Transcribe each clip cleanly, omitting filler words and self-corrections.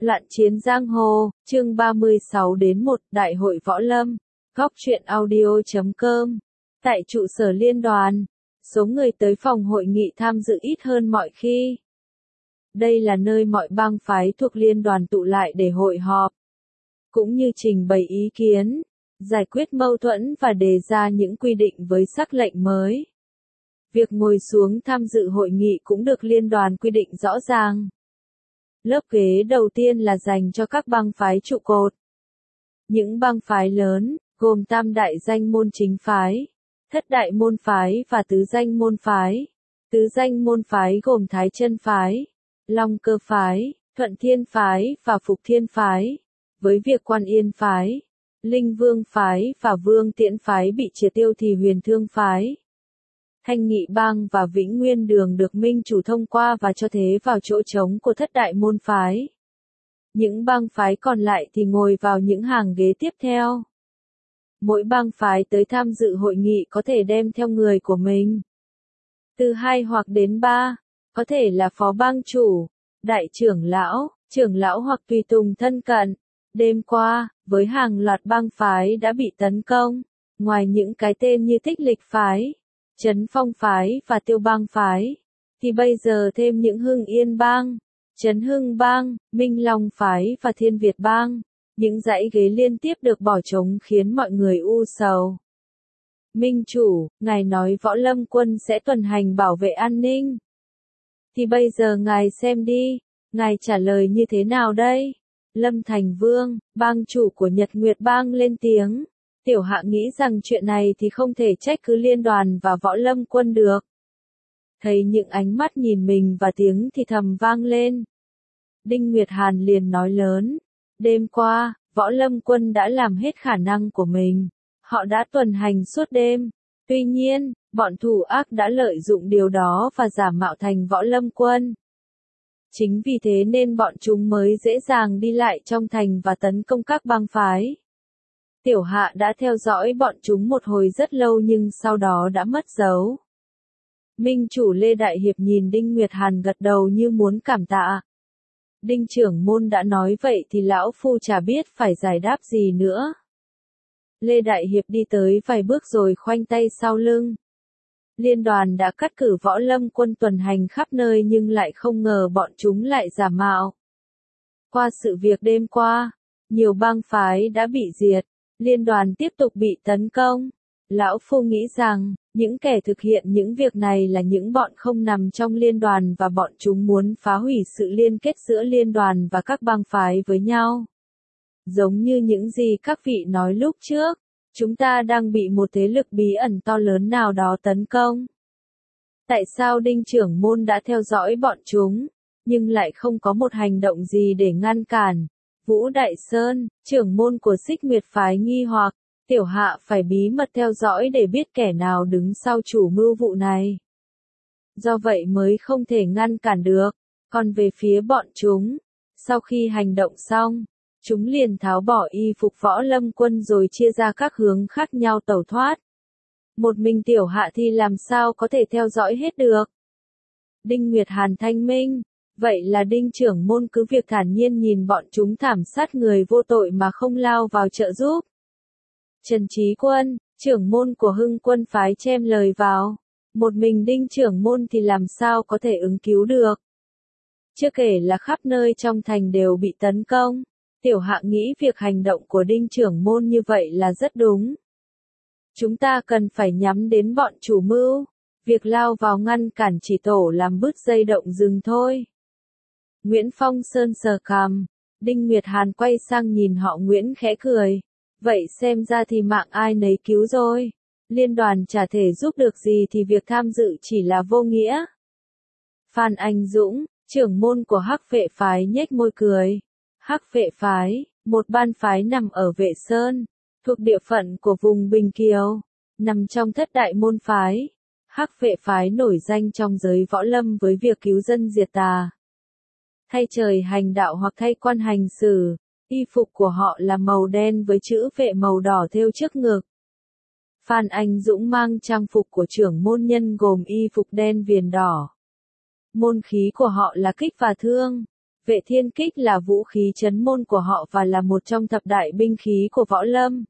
Loạn chiến giang hồ, chương 36-1, Đại hội Võ Lâm, góc truyện audio.com. Tại trụ sở liên đoàn, số người tới phòng hội nghị tham dự ít hơn mọi khi. Đây là nơi mọi bang phái thuộc liên đoàn tụ lại để hội họp, cũng như trình bày ý kiến, giải quyết mâu thuẫn và đề ra những quy định với sắc lệnh mới. Việc ngồi xuống tham dự hội nghị cũng được liên đoàn quy định rõ ràng. Lớp ghế đầu tiên là dành cho các bang phái trụ cột. Những bang phái lớn, gồm tam đại danh môn chính phái, thất đại môn phái và tứ danh môn phái. Tứ danh môn phái gồm Thái Chân phái, Long Cơ phái, Thuận Thiên phái và Phục Thiên phái. Với việc Quan Yên phái, Linh Vương phái và Vương Tiễn phái bị triệt tiêu thì Huyền Thương phái, Thanh Nghị bang và Vĩnh Nguyên đường được minh chủ thông qua và cho thế vào chỗ trống của thất đại môn phái. Những bang phái còn lại thì ngồi vào những hàng ghế tiếp theo. Mỗi bang phái tới tham dự hội nghị có thể đem theo người của mình. Từ 2 hoặc đến 3, có thể là phó bang chủ, đại trưởng lão hoặc tùy tùng thân cận. Đêm qua, với hàng loạt bang phái đã bị tấn công, ngoài những cái tên như Thích Lịch phái, Trấn Phong phái và Tiêu Bang phái, thì bây giờ thêm những Hưng Yên bang, Trấn Hưng bang, Minh Long phái và Thiên Việt bang. Những dãy ghế liên tiếp được bỏ trống khiến mọi người u sầu. Minh chủ, ngài nói Võ Lâm quân sẽ tuần hành bảo vệ an ninh. Thì bây giờ ngài xem đi, ngài trả lời như thế nào đây? Lâm Thành Vương, bang chủ của Nhật Nguyệt bang lên tiếng. Tiểu hạ nghĩ rằng chuyện này thì không thể trách cứ liên đoàn và Võ Lâm quân được. Thấy những ánh mắt nhìn mình và tiếng thì thầm vang lên. Đinh Nguyệt Hàn liền nói lớn. Đêm qua, Võ Lâm quân đã làm hết khả năng của mình. Họ đã tuần hành suốt đêm. Tuy nhiên, bọn thủ ác đã lợi dụng điều đó và giả mạo thành Võ Lâm quân. Chính vì thế nên bọn chúng mới dễ dàng đi lại trong thành và tấn công các bang phái. Tiểu hạ đã theo dõi bọn chúng một hồi rất lâu nhưng sau đó đã mất dấu. Minh chủ Lê Đại Hiệp nhìn Đinh Nguyệt Hàn gật đầu như muốn cảm tạ. Đinh trưởng môn đã nói vậy thì lão phu chả biết phải giải đáp gì nữa. Lê Đại Hiệp đi tới vài bước rồi khoanh tay sau lưng. Liên đoàn đã cắt cử Võ Lâm quân tuần hành khắp nơi nhưng lại không ngờ bọn chúng lại giả mạo. Qua sự việc đêm qua, nhiều bang phái đã bị diệt, liên đoàn tiếp tục bị tấn công. Lão phu nghĩ rằng, những kẻ thực hiện những việc này là những bọn không nằm trong liên đoàn và bọn chúng muốn phá hủy sự liên kết giữa liên đoàn và các bang phái với nhau. Giống như những gì các vị nói lúc trước, chúng ta đang bị một thế lực bí ẩn to lớn nào đó tấn công. Tại sao Đinh trưởng môn đã theo dõi bọn chúng, nhưng lại không có một hành động gì để ngăn cản? Vũ Đại Sơn, trưởng môn của Xích Nguyệt phái nghi hoặc, tiểu hạ phải bí mật theo dõi để biết kẻ nào đứng sau chủ mưu vụ này. Do vậy mới không thể ngăn cản được. Còn về phía bọn chúng, sau khi hành động xong, chúng liền tháo bỏ y phục Võ Lâm quân rồi chia ra các hướng khác nhau tẩu thoát. Một mình tiểu hạ thì làm sao có thể theo dõi hết được? Đinh Nguyệt Hàn thanh minh. Vậy là Đinh trưởng môn cứ việc thản nhiên nhìn bọn chúng thảm sát người vô tội mà không lao vào trợ giúp. Trần Trí Quân, trưởng môn của Hưng quân phái chen lời vào. Một mình Đinh trưởng môn thì làm sao có thể ứng cứu được? Chưa kể là khắp nơi trong thành đều bị tấn công. Tiểu hạ nghĩ việc hành động của Đinh trưởng môn như vậy là rất đúng. Chúng ta cần phải nhắm đến bọn chủ mưu. Việc lao vào ngăn cản chỉ tổ làm bứt dây động rừng thôi. Nguyễn Phong Sơn sờ cằm. Đinh Nguyệt Hàn quay sang nhìn họ Nguyễn khẽ cười. Vậy xem ra thì mạng ai nấy cứu rồi. Liên đoàn chả thể giúp được gì thì việc tham dự chỉ là vô nghĩa. Phan Anh Dũng, trưởng môn của Hắc Vệ phái nhếch môi cười. Hắc Vệ phái, một ban phái nằm ở Vệ Sơn, thuộc địa phận của vùng Bình Kiều, nằm trong thất đại môn phái. Hắc Vệ phái nổi danh trong giới võ lâm với việc cứu dân diệt tà, thay trời hành đạo hoặc thay quan hành xử. Y phục của họ là màu đen với chữ vệ màu đỏ thêu trước ngực. Phan Anh Dũng mang trang phục của trưởng môn nhân gồm y phục đen viền đỏ. Môn khí của họ là kích và thương. Vệ thiên kích là vũ khí trấn môn của họ và là một trong thập đại binh khí của võ lâm.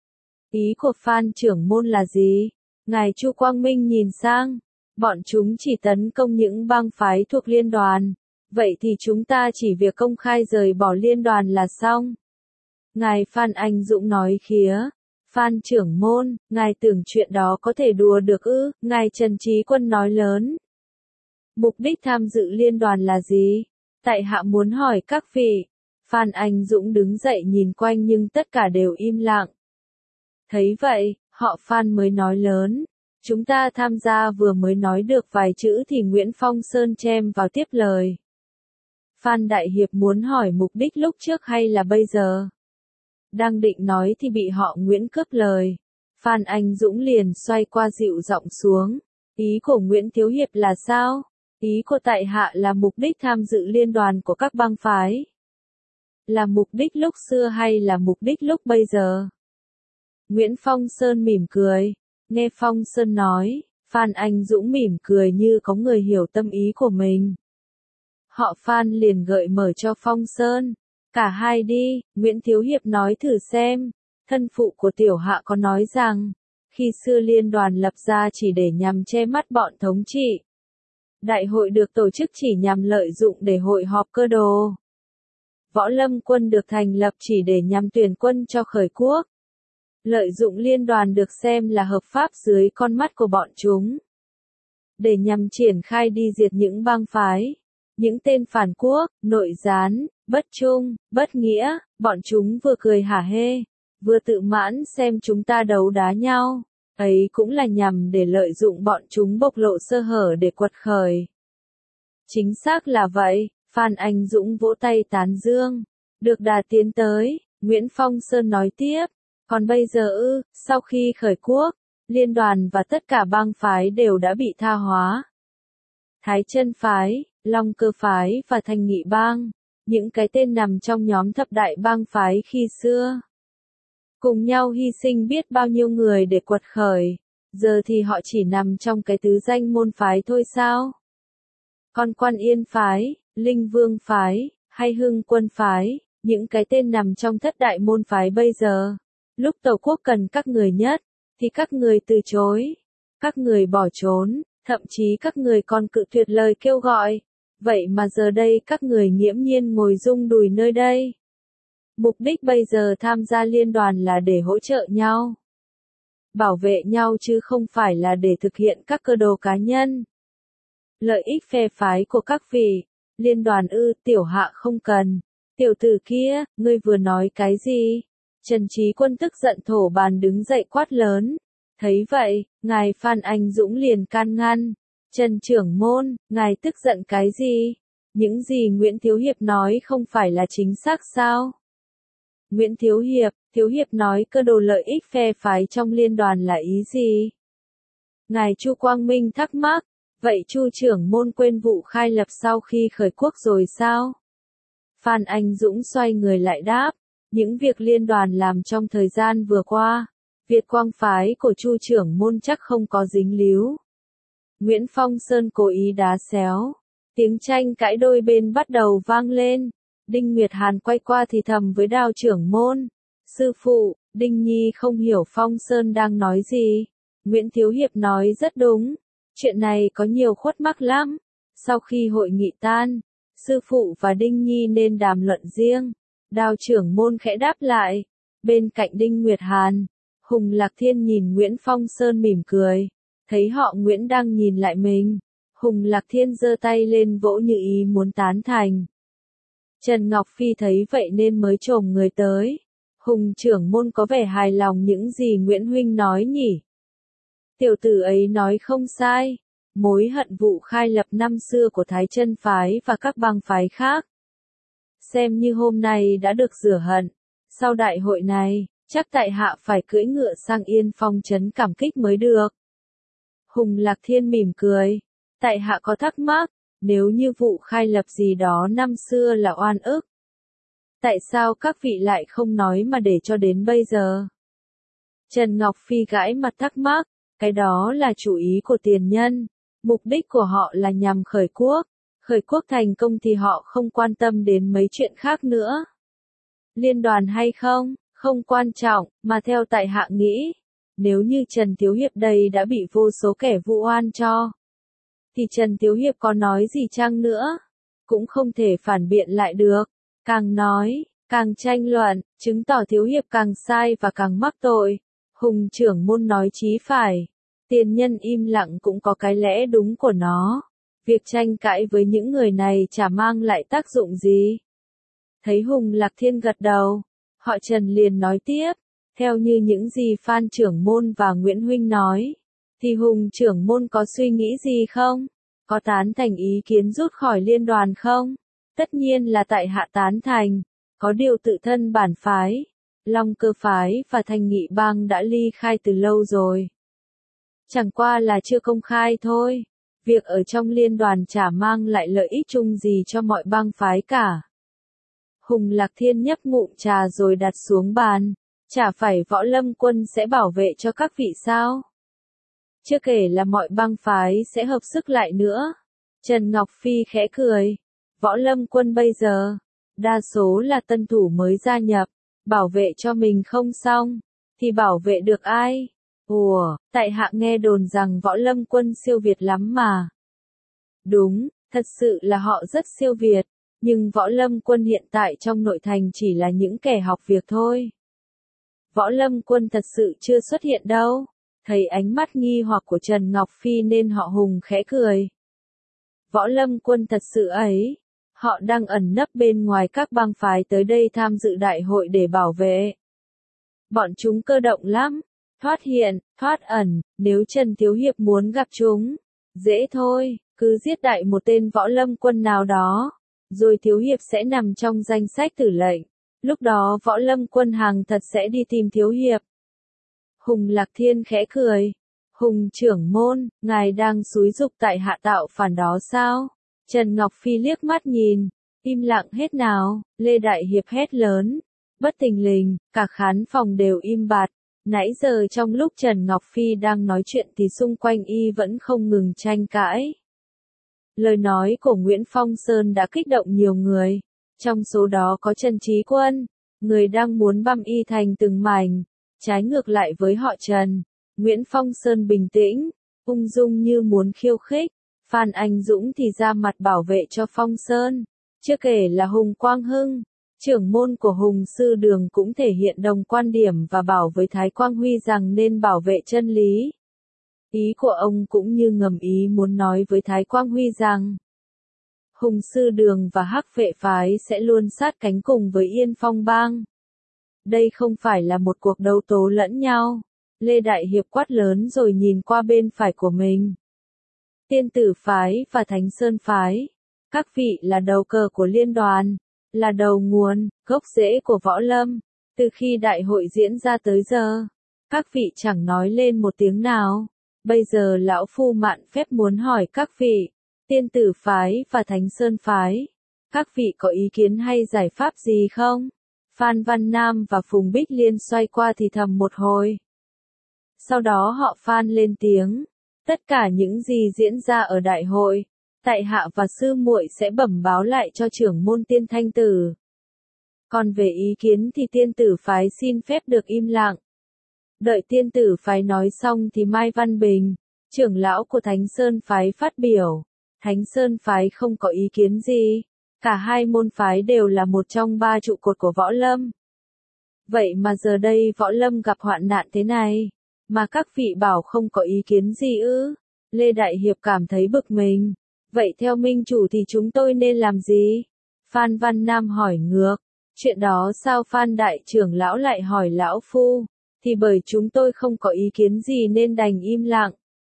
Ý của Phan trưởng môn là gì? Ngài Chu Quang Minh nhìn sang. Bọn chúng chỉ tấn công những bang phái thuộc liên đoàn. Vậy thì chúng ta chỉ việc công khai rời bỏ liên đoàn là xong. Ngài Phan Anh Dũng nói khía. Phan trưởng môn, ngài tưởng chuyện đó có thể đùa được ư? Ngài Trần Trí Quân nói lớn. Mục đích tham dự liên đoàn là gì? Tại hạ muốn hỏi các vị. Phan Anh Dũng đứng dậy nhìn quanh nhưng tất cả đều im lặng. Thấy vậy, họ Phan mới nói lớn. Chúng ta tham gia vừa mới nói được vài chữ thì Nguyễn Phong Sơn chen vào tiếp lời. Phan Đại Hiệp muốn hỏi mục đích lúc trước hay là bây giờ? Đang định nói thì bị họ Nguyễn cướp lời. Phan Anh Dũng liền xoay qua dịu giọng xuống. Ý của Nguyễn Thiếu Hiệp là sao? Ý của tại hạ là mục đích tham dự liên đoàn của các bang phái. Là mục đích lúc xưa hay là mục đích lúc bây giờ? Nguyễn Phong Sơn mỉm cười. Nghe Phong Sơn nói, Phan Anh Dũng mỉm cười như có người hiểu tâm ý của mình. Họ Phan liền gợi mở cho Phong Sơn. Cả hai đi, Nguyễn Thiếu Hiệp nói thử xem. Thân phụ của tiểu hạ có nói rằng, khi xưa liên đoàn lập ra chỉ để nhằm che mắt bọn thống trị. Đại hội được tổ chức chỉ nhằm lợi dụng để hội họp cơ đồ. Võ lâm quân được thành lập chỉ để nhằm tuyển quân cho khởi quốc. Lợi dụng liên đoàn được xem là hợp pháp dưới con mắt của bọn chúng. Để nhằm triển khai đi diệt những bang phái, những tên phản quốc, nội gián, bất trung, bất nghĩa, bọn chúng vừa cười hả hê, vừa tự mãn xem chúng ta đấu đá nhau. Ấy cũng là nhằm để lợi dụng bọn chúng bộc lộ sơ hở để quật khởi. Chính xác là vậy, Phan Anh Dũng vỗ tay tán dương. Được đà tiến tới, Nguyễn Phong Sơn nói tiếp. Còn bây giờ sau khi khởi quốc, liên đoàn và tất cả bang phái đều đã bị tha hóa. Thái Chân phái, Long Cơ phái và Thanh Nghị bang, những cái tên nằm trong nhóm thập đại bang phái khi xưa. Cùng nhau hy sinh biết bao nhiêu người để quật khởi, giờ thì họ chỉ nằm trong cái tứ danh môn phái thôi sao? Còn Quan Yên phái, Linh Vương phái, hay Hưng Quân phái, những cái tên nằm trong thất đại môn phái bây giờ. Lúc Tàu Quốc cần các người nhất, thì các người từ chối. Các người bỏ trốn, thậm chí các người còn cự tuyệt lời kêu gọi. Vậy mà giờ đây các người nghiễm nhiên ngồi rung đùi nơi đây. Mục đích bây giờ tham gia liên đoàn là để hỗ trợ nhau. Bảo vệ nhau chứ không phải là để thực hiện các cơ đồ cá nhân. Lợi ích phe phái của các vị, liên đoàn tiểu hạ không cần. Tiểu tử kia, ngươi vừa nói cái gì? Trần Trí Quân tức giận thổ bàn đứng dậy quát lớn. Thấy vậy, ngài Phan Anh Dũng liền can ngăn. Trần trưởng môn, ngài tức giận cái gì? Những gì Nguyễn Thiếu Hiệp nói không phải là chính xác sao? Nguyễn Thiếu Hiệp nói cơ đồ lợi ích phe phái trong liên đoàn là ý gì? Ngài Chu Quang Minh thắc mắc, vậy Chu trưởng môn quên vụ khai lập sau khi khởi quốc rồi sao? Phan Anh Dũng xoay người lại đáp, những việc liên đoàn làm trong thời gian vừa qua, Việt Quang phái của Chu trưởng môn chắc không có dính líu. Nguyễn Phong Sơn cố ý đá xéo, tiếng tranh cãi đôi bên bắt đầu vang lên. Đinh Nguyệt Hàn quay qua thì thầm với Đao trưởng môn. Sư phụ, Đinh Nhi không hiểu Phong Sơn đang nói gì. Nguyễn Thiếu Hiệp nói rất đúng. Chuyện này có nhiều khuất mắc lắm. Sau khi hội nghị tan, sư phụ và Đinh Nhi nên đàm luận riêng. Đao trưởng môn khẽ đáp lại. Bên cạnh Đinh Nguyệt Hàn, Hùng Lạc Thiên nhìn Nguyễn Phong Sơn mỉm cười. Thấy họ Nguyễn đang nhìn lại mình. Hùng Lạc Thiên giơ tay lên vỗ như ý muốn tán thành. Trần Ngọc Phi thấy vậy nên mới chồm người tới. Hùng trưởng môn có vẻ hài lòng những gì Nguyễn Huynh nói nhỉ? Tiểu tử ấy nói không sai. Mối hận vụ khai lập năm xưa của Thái Chân phái và các bang phái khác. Xem như hôm nay đã được rửa hận. Sau đại hội này, chắc tại hạ phải cưỡi ngựa sang Yên Phong trấn cảm kích mới được. Hùng Lạc Thiên mỉm cười. Tại hạ có thắc mắc. Nếu như vụ khai lập gì đó năm xưa là oan ức, tại sao các vị lại không nói mà để cho đến bây giờ? Trần Ngọc Phi gãi mặt thắc mắc, cái đó là chủ ý của tiền nhân, mục đích của họ là nhằm khởi quốc, Khởi quốc thành công thì họ không quan tâm đến mấy chuyện khác nữa. Liên đoàn hay không, không quan trọng, mà theo tại hạ nghĩ, nếu như Trần Thiếu Hiệp đây đã bị vô số kẻ vu oan cho, thì Trần Thiếu Hiệp có nói gì chăng nữa, cũng không thể phản biện lại được. Càng nói, càng tranh luận, chứng tỏ Thiếu Hiệp càng sai và càng mắc tội. Hùng trưởng môn nói chí phải. Tiền nhân im lặng cũng có cái lẽ đúng của nó. Việc tranh cãi với những người này chả mang lại tác dụng gì. Thấy Hùng Lạc Thiên gật đầu, họ Trần liền nói tiếp, theo như những gì Phan trưởng môn và Nguyễn Huynh nói, thì Hùng trưởng môn có suy nghĩ gì không? Có tán thành ý kiến rút khỏi liên đoàn không? Tất nhiên là tại hạ tán thành, có điều tự thân bản phái, Long Cơ phái và Thanh Nghị bang đã ly khai từ lâu rồi. Chẳng qua là chưa công khai thôi, việc ở trong liên đoàn chả mang lại lợi ích chung gì cho mọi bang phái cả. Hùng Lạc Thiên nhấp ngụm trà rồi đặt xuống bàn, chả phải Võ Lâm Quân sẽ bảo vệ cho các vị sao? Chưa kể là mọi bang phái sẽ hợp sức lại nữa. Trần Ngọc Phi khẽ cười, Võ Lâm Quân bây giờ, đa số là tân thủ mới gia nhập, bảo vệ cho mình không xong, thì bảo vệ được ai? Ủa, tại hạ nghe đồn rằng Võ Lâm Quân siêu việt lắm mà. Đúng, thật sự là họ rất siêu việt, nhưng Võ Lâm Quân hiện tại trong nội thành chỉ là những kẻ học việc thôi. Võ Lâm Quân thật sự chưa xuất hiện đâu. Thấy ánh mắt nghi hoặc của Trần Ngọc Phi nên họ Hùng khẽ cười. Võ Lâm Quân thật sự ấy, họ đang ẩn nấp bên ngoài các bang phái tới đây tham dự đại hội để bảo vệ. Bọn chúng cơ động lắm, thoát hiện, thoát ẩn, nếu Trần Thiếu Hiệp muốn gặp chúng, dễ thôi, cứ giết đại một tên Võ Lâm Quân nào đó, rồi Thiếu Hiệp sẽ nằm trong danh sách tử lệnh, lúc đó Võ Lâm Quân hàng thật sẽ đi tìm Thiếu Hiệp. Hùng Lạc Thiên khẽ cười. Hùng trưởng môn, ngài đang xúi giục tại hạ tạo phản đó sao? Trần Ngọc Phi liếc mắt nhìn, im lặng hết nào, Lê Đại Hiệp hét lớn. Bất thình lình, cả khán phòng đều im bặt. Nãy giờ trong lúc Trần Ngọc Phi đang nói chuyện thì xung quanh y vẫn không ngừng tranh cãi. Lời nói của Nguyễn Phong Sơn đã kích động nhiều người. Trong số đó có Trần Trí Quân, người đang muốn băm y thành từng mảnh. Trái ngược lại với họ Trần, Nguyễn Phong Sơn bình tĩnh, ung dung như muốn khiêu khích. Phan Anh Dũng thì ra mặt bảo vệ cho Phong Sơn. Chưa kể là Hùng Quang Hưng, trưởng môn của Hùng Sư Đường cũng thể hiện đồng quan điểm và bảo với Thái Quang Huy rằng nên bảo vệ chân lý. Ý của ông cũng như ngầm ý muốn nói với Thái Quang Huy rằng Hùng Sư Đường và Hắc Vệ phái sẽ luôn sát cánh cùng với Yên Phong bang. Đây không phải là một cuộc đấu tố lẫn nhau. Lê Đại Hiệp quát lớn rồi nhìn qua bên phải của mình. Tiên Tử phái và Thánh Sơn phái. Các vị là đầu cờ của liên đoàn, là đầu nguồn, gốc rễ của võ lâm. Từ khi đại hội diễn ra tới giờ, các vị chẳng nói lên một tiếng nào. Bây giờ lão phu mạn phép muốn hỏi các vị, Tiên Tử phái và Thánh Sơn phái, các vị có ý kiến hay giải pháp gì không? Phan Văn Nam và Phùng Bích Liên xoay qua thì thầm một hồi. Sau đó họ Phan lên tiếng, tất cả những gì diễn ra ở đại hội, tại hạ và sư muội sẽ bẩm báo lại cho trưởng môn Tiên Thanh Tử. Còn về ý kiến thì Tiên Tử phái xin phép được im lặng. Đợi Tiên Tử phái nói xong thì Mai Văn Bình, trưởng lão của Thánh Sơn phái phát biểu. Thánh Sơn phái không có ý kiến gì. Cả hai môn phái đều là một trong ba trụ cột của võ lâm. Vậy mà giờ đây võ lâm gặp hoạn nạn thế này, mà các vị bảo không có ý kiến gì ư? Lê Đại Hiệp cảm thấy bực mình. Vậy theo minh chủ thì chúng tôi nên làm gì? Phan Văn Nam hỏi ngược. Chuyện đó sao Phan Đại trưởng lão lại hỏi lão phu? Thì bởi chúng tôi không có ý kiến gì nên đành im lặng.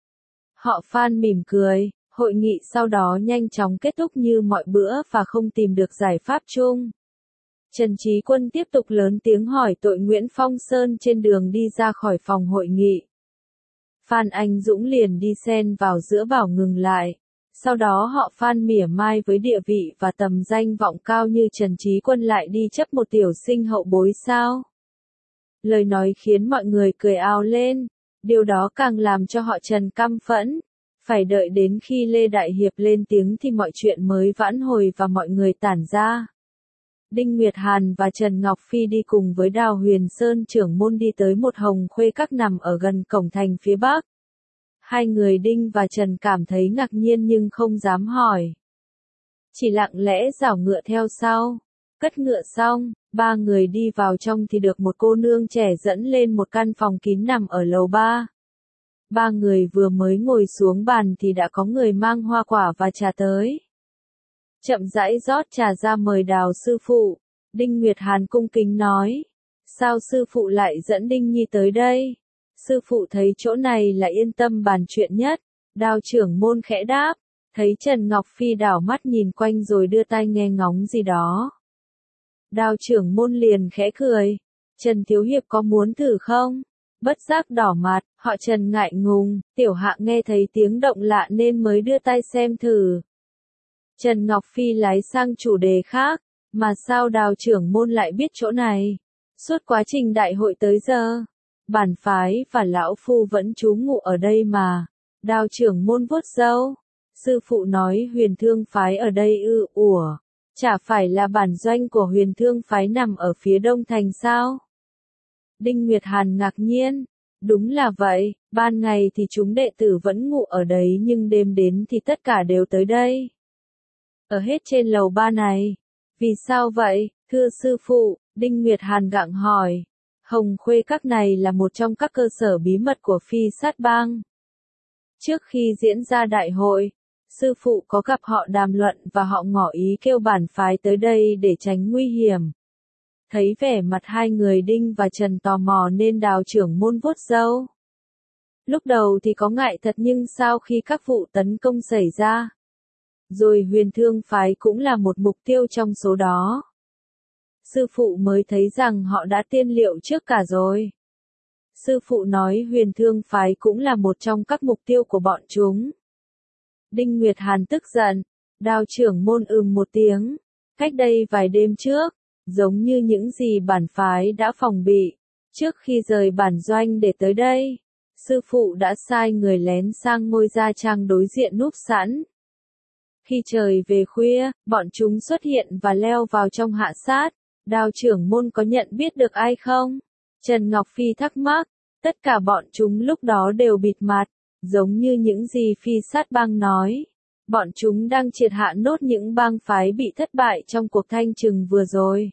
Họ Phan mỉm cười. Hội nghị sau đó nhanh chóng kết thúc như mọi bữa và không tìm được giải pháp chung. Trần Trí Quân tiếp tục lớn tiếng hỏi tội Nguyễn Phong Sơn trên đường đi ra khỏi phòng hội nghị. Phan Anh Dũng liền đi xen vào giữa bảo ngừng lại. Sau đó họ Phan mỉa mai với địa vị và tầm danh vọng cao như Trần Trí Quân lại đi chấp một tiểu sinh hậu bối sao? Lời nói khiến mọi người cười ào lên. Điều đó càng làm cho họ Trần căm phẫn. Phải đợi đến khi Lê Đại Hiệp lên tiếng thì mọi chuyện mới vãn hồi và mọi người tản ra. Đinh Nguyệt Hàn và Trần Ngọc Phi đi cùng với Đào Huyền Sơn trưởng môn đi tới một hồng khuê các nằm ở gần cổng thành phía bắc. Hai người Đinh và Trần cảm thấy ngạc nhiên nhưng không dám hỏi. Chỉ lặng lẽ giảo ngựa theo sau. Cất ngựa xong, ba người đi vào trong thì được một cô nương trẻ dẫn lên một căn phòng kín nằm ở lầu 3. Ba người vừa mới ngồi xuống bàn thì đã có người mang hoa quả và trà tới. Chậm rãi rót trà ra mời Đào sư phụ. Đinh Nguyệt Hàn cung kính nói. Sao sư phụ lại dẫn Đinh Nhi tới đây? Sư phụ thấy chỗ này là yên tâm bàn chuyện nhất. Đào trưởng môn khẽ đáp. Thấy Trần Ngọc Phi đảo mắt nhìn quanh rồi đưa tai nghe ngóng gì đó. Đào trưởng môn liền khẽ cười. Trần Thiếu Hiệp có muốn thử không? Bất giác đỏ mặt, họ Trần ngại ngùng, tiểu hạ nghe thấy tiếng động lạ nên mới đưa tay xem thử. Trần Ngọc Phi lái sang chủ đề khác, mà sao Đào trưởng môn lại biết chỗ này? Suốt quá trình đại hội tới giờ, bản phái và lão phu vẫn trú ngụ ở đây mà. Đào trưởng môn vuốt râu. Sư phụ nói Huyền Thương phái ở đây ư? Ủa, chả phải là bản doanh của Huyền Thương phái nằm ở phía đông thành sao? Đinh Nguyệt Hàn ngạc nhiên. Đúng là vậy, ban ngày thì chúng đệ tử vẫn ngủ ở đấy nhưng đêm đến thì tất cả đều tới đây. Ở hết trên lầu 3 này. Vì sao vậy, thưa sư phụ? Đinh Nguyệt Hàn gặng hỏi. Hồng Khuê các này là một trong các cơ sở bí mật của Phi Sát Bang. Trước khi diễn ra đại hội, sư phụ có gặp họ đàm luận và họ ngỏ ý kêu bản phái tới đây để tránh nguy hiểm. Thấy vẻ mặt hai người Đinh và Trần tò mò nên Đào trưởng môn vuốt râu. Lúc đầu thì có ngại thật nhưng sau khi các vụ tấn công xảy ra, rồi Huyền Thương phái cũng là một mục tiêu trong số đó. Sư phụ mới thấy rằng họ đã tiên liệu trước cả rồi. Sư phụ nói Huyền Thương phái cũng là một trong các mục tiêu của bọn chúng. Đinh Nguyệt Hàn tức giận. Đào trưởng môn một tiếng. Cách đây vài đêm trước, giống như những gì bản phái đã phòng bị, trước khi rời bản doanh để tới đây, sư phụ đã sai người lén sang ngôi gia trang đối diện núp sẵn. Khi trời về khuya, bọn chúng xuất hiện và leo vào trong hạ sát. Đào trưởng môn có nhận biết được ai không? Trần Ngọc Phi thắc mắc. Tất cả bọn chúng lúc đó đều bịt mặt, giống như những gì Phi Sát Bang nói. Bọn chúng đang triệt hạ nốt những bang phái bị thất bại trong cuộc thanh trừng vừa rồi.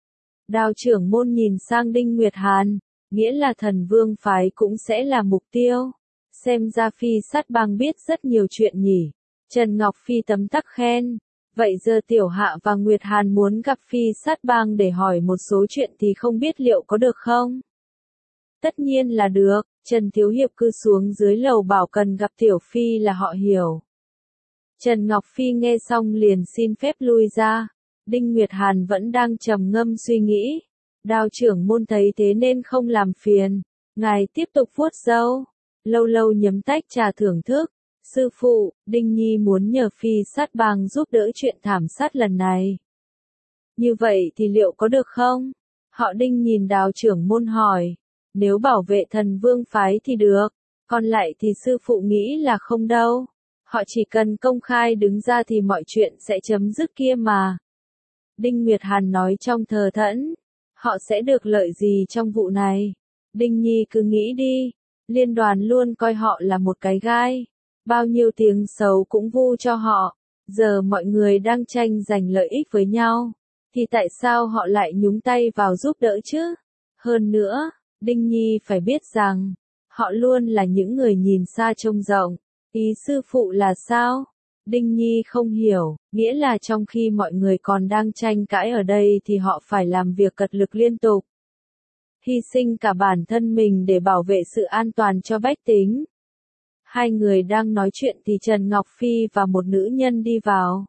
Đào trưởng môn nhìn sang Đinh Nguyệt Hàn, nghĩa là Thần Vương phái cũng sẽ là mục tiêu. Xem ra Phi Sát Bang biết rất nhiều chuyện nhỉ. Trần Ngọc Phi tấm tắc khen. Vậy giờ Tiểu Hạ và Nguyệt Hàn muốn gặp Phi Sát Bang để hỏi một số chuyện thì không biết liệu có được không? Tất nhiên là được, Trần Thiếu Hiệp cứ xuống dưới lầu bảo cần gặp Tiểu Phi là họ hiểu. Trần Ngọc Phi nghe xong liền xin phép lui ra. Đinh Nguyệt Hàn vẫn đang trầm ngâm suy nghĩ. Đào trưởng môn thấy thế nên không làm phiền. Ngài tiếp tục vuốt râu. Lâu lâu nhấm tách trà thưởng thức. Sư phụ, Đinh Nhi muốn nhờ Phi Sát Bang giúp đỡ chuyện thảm sát lần này. Như vậy thì liệu có được không? Họ Đinh nhìn Đào trưởng môn hỏi. Nếu bảo vệ Thần Vương phái thì được. Còn lại thì sư phụ nghĩ là không đâu. Họ chỉ cần công khai đứng ra thì mọi chuyện sẽ chấm dứt kia mà. Đinh Nguyệt Hàn nói trong thờ thẫn. Họ sẽ được lợi gì trong vụ này? Đinh Nhi cứ nghĩ đi. Liên đoàn luôn coi họ là một cái gai. Bao nhiêu tiếng xấu cũng vu cho họ. Giờ mọi người đang tranh giành lợi ích với nhau. Thì tại sao họ lại nhúng tay vào giúp đỡ chứ? Hơn nữa, Đinh Nhi phải biết rằng, họ luôn là những người nhìn xa trông rộng. Ý sư phụ là sao? Đinh Nhi không hiểu, nghĩa là trong khi mọi người còn đang tranh cãi ở đây thì họ phải làm việc cật lực liên tục. Hy sinh cả bản thân mình để bảo vệ sự an toàn cho bách tính. Hai người đang nói chuyện thì Trần Ngọc Phi và một nữ nhân đi vào.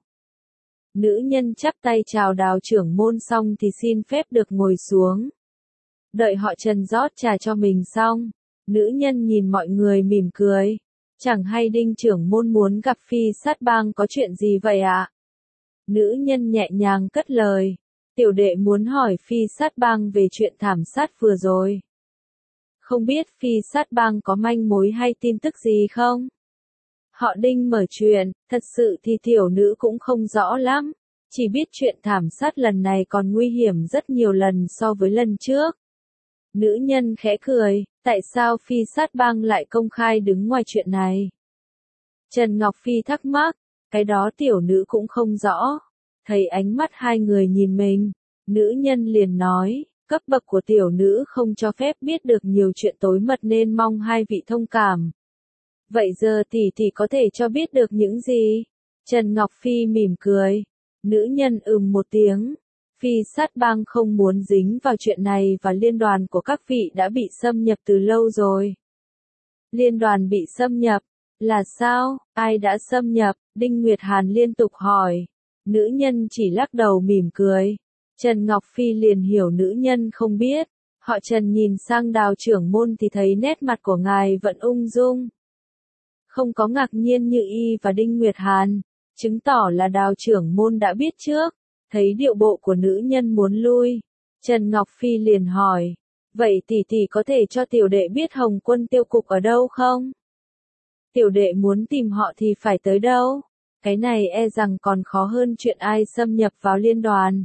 Nữ nhân chắp tay chào Đào trưởng môn xong thì xin phép được ngồi xuống. Đợi họ Trần rót trà cho mình xong, nữ nhân nhìn mọi người mỉm cười. Chẳng hay Đinh trưởng môn muốn gặp Phi Sát Bang có chuyện gì vậy ạ? Nữ nhân nhẹ nhàng cất lời. Tiểu đệ muốn hỏi Phi Sát Bang về chuyện thảm sát vừa rồi. Không biết Phi Sát Bang có manh mối hay tin tức gì không? Họ Đinh mở chuyện, thật sự thì tiểu nữ cũng không rõ lắm. Chỉ biết chuyện thảm sát lần này còn nguy hiểm rất nhiều lần so với lần trước. Nữ nhân khẽ cười, tại sao Phi Sát Bang lại công khai đứng ngoài chuyện này? Trần Ngọc Phi thắc mắc, cái đó tiểu nữ cũng không rõ. Thấy ánh mắt hai người nhìn mình, nữ nhân liền nói, cấp bậc của tiểu nữ không cho phép biết được nhiều chuyện tối mật nên mong hai vị thông cảm. Vậy giờ tỷ có thể cho biết được những gì? Trần Ngọc Phi mỉm cười. Nữ nhân một tiếng. Phi Sát Bang không muốn dính vào chuyện này và liên đoàn của các vị đã bị xâm nhập từ lâu rồi. Liên đoàn bị xâm nhập? Là sao? Ai đã xâm nhập? Đinh Nguyệt Hàn liên tục hỏi. Nữ nhân chỉ lắc đầu mỉm cười. Trần Ngọc Phi liền hiểu nữ nhân không biết. Họ Trần nhìn sang Đào trưởng môn thì thấy nét mặt của ngài vẫn ung dung. Không có ngạc nhiên như y và Đinh Nguyệt Hàn, chứng tỏ là Đào trưởng môn đã biết trước. Thấy điệu bộ của nữ nhân muốn lui, Trần Ngọc Phi liền hỏi, vậy tỷ có thể cho tiểu đệ biết Hồng Quân tiêu cục ở đâu không? Tiểu đệ muốn tìm họ thì phải tới đâu? Cái này e rằng còn khó hơn chuyện ai xâm nhập vào liên đoàn.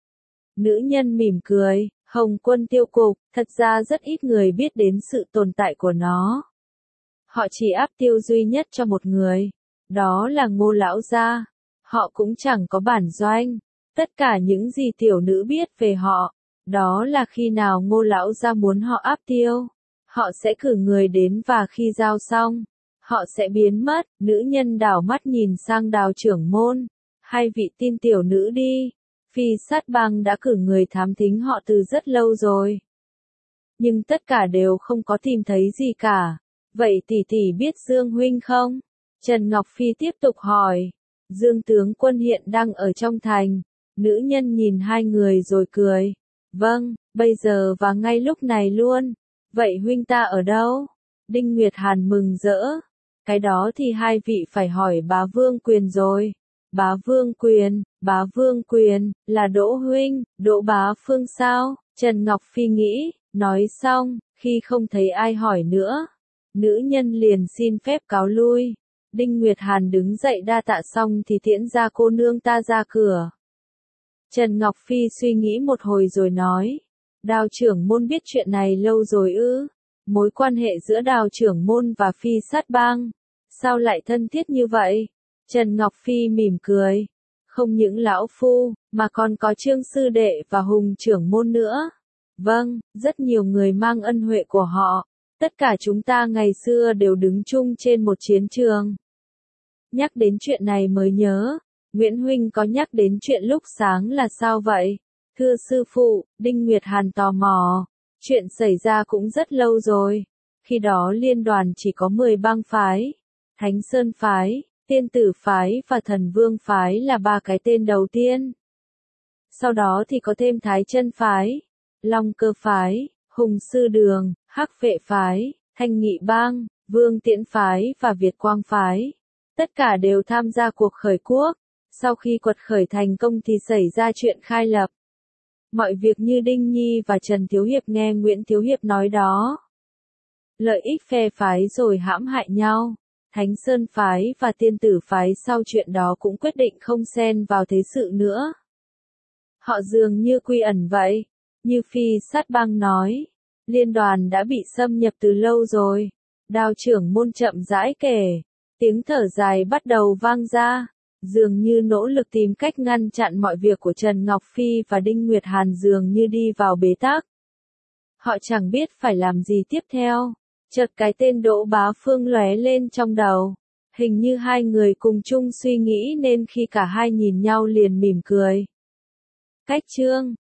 Nữ nhân mỉm cười, Hồng Quân tiêu cục, thật ra rất ít người biết đến sự tồn tại của nó. Họ chỉ áp tiêu duy nhất cho một người, đó là Ngô lão gia. Họ cũng chẳng có bản doanh. Tất cả những gì tiểu nữ biết về họ, đó là khi nào Ngô lão gia muốn họ áp tiêu, họ sẽ cử người đến và khi giao xong, họ sẽ biến mất. Nữ nhân đảo mắt nhìn sang Đào trưởng môn, hai vị tin tiểu nữ đi, Phi Sát Bang đã cử người thám thính họ từ rất lâu rồi. Nhưng tất cả đều không có tìm thấy gì cả. Vậy tỷ biết Dương huynh không? Trần Ngọc Phi tiếp tục hỏi. Dương tướng quân hiện đang ở trong thành. Nữ nhân nhìn hai người rồi cười. Vâng, bây giờ và ngay lúc này luôn. Vậy huynh ta ở đâu? Đinh Nguyệt Hàn mừng rỡ. Cái đó thì hai vị phải hỏi bá Vương Quyền rồi. Bá Vương Quyền, là Đỗ huynh, Đỗ bá Phương sao? Trần Ngọc Phi nghĩ, nói xong, khi không thấy ai hỏi nữa. Nữ nhân liền xin phép cáo lui. Đinh Nguyệt Hàn đứng dậy đa tạ xong thì tiễn ra cô nương ta ra cửa. Trần Ngọc Phi suy nghĩ một hồi rồi nói. Đào trưởng môn biết chuyện này lâu rồi ư? Mối quan hệ giữa Đào trưởng môn và Phi Sát Bang, sao lại thân thiết như vậy? Trần Ngọc Phi mỉm cười. Không những lão phu, mà còn có Trương sư đệ và Hùng trưởng môn nữa. Vâng, rất nhiều người mang ân huệ của họ. Tất cả chúng ta ngày xưa đều đứng chung trên một chiến trường. Nhắc đến chuyện này mới nhớ, Nguyễn huynh có nhắc đến chuyện lúc sáng là sao vậy? Thưa sư phụ, Đinh Nguyệt Hàn tò mò. Chuyện xảy ra cũng rất lâu rồi. Khi đó liên đoàn chỉ có 10 bang phái. Thánh Sơn phái, Tiên Tử phái và Thần Vương phái là ba cái tên đầu tiên. Sau đó thì có thêm Thái Chân phái, Long Cơ phái, Hùng Sư Đường, Hắc Vệ phái, Thanh Nghị bang, Vương Tiễn phái và Việt Quang phái. Tất cả đều tham gia cuộc khởi quốc. Sau khi quật khởi thành công thì xảy ra chuyện khai lập. Mọi việc như Đinh Nhi và Trần Thiếu Hiệp nghe Nguyễn Thiếu Hiệp nói đó. Lợi ích phe phái rồi hãm hại nhau. Thánh Sơn phái và Tiên Tử phái sau chuyện đó cũng quyết định không xen vào thế sự nữa. Họ dường như quy ẩn vậy. Như Phi Sát Bang nói, liên đoàn đã bị xâm nhập từ lâu rồi. Đào trưởng môn chậm rãi kể. Tiếng thở dài bắt đầu vang ra. Dường như nỗ lực tìm cách ngăn chặn mọi việc của Trần Ngọc Phi và Đinh Nguyệt Hàn dường như đi vào bế tắc. Họ chẳng biết phải làm gì tiếp theo. Chợt cái tên Đỗ Bá Phương lóe lên trong đầu. Hình như hai người cùng chung suy nghĩ nên khi cả hai nhìn nhau liền mỉm cười. Cách chương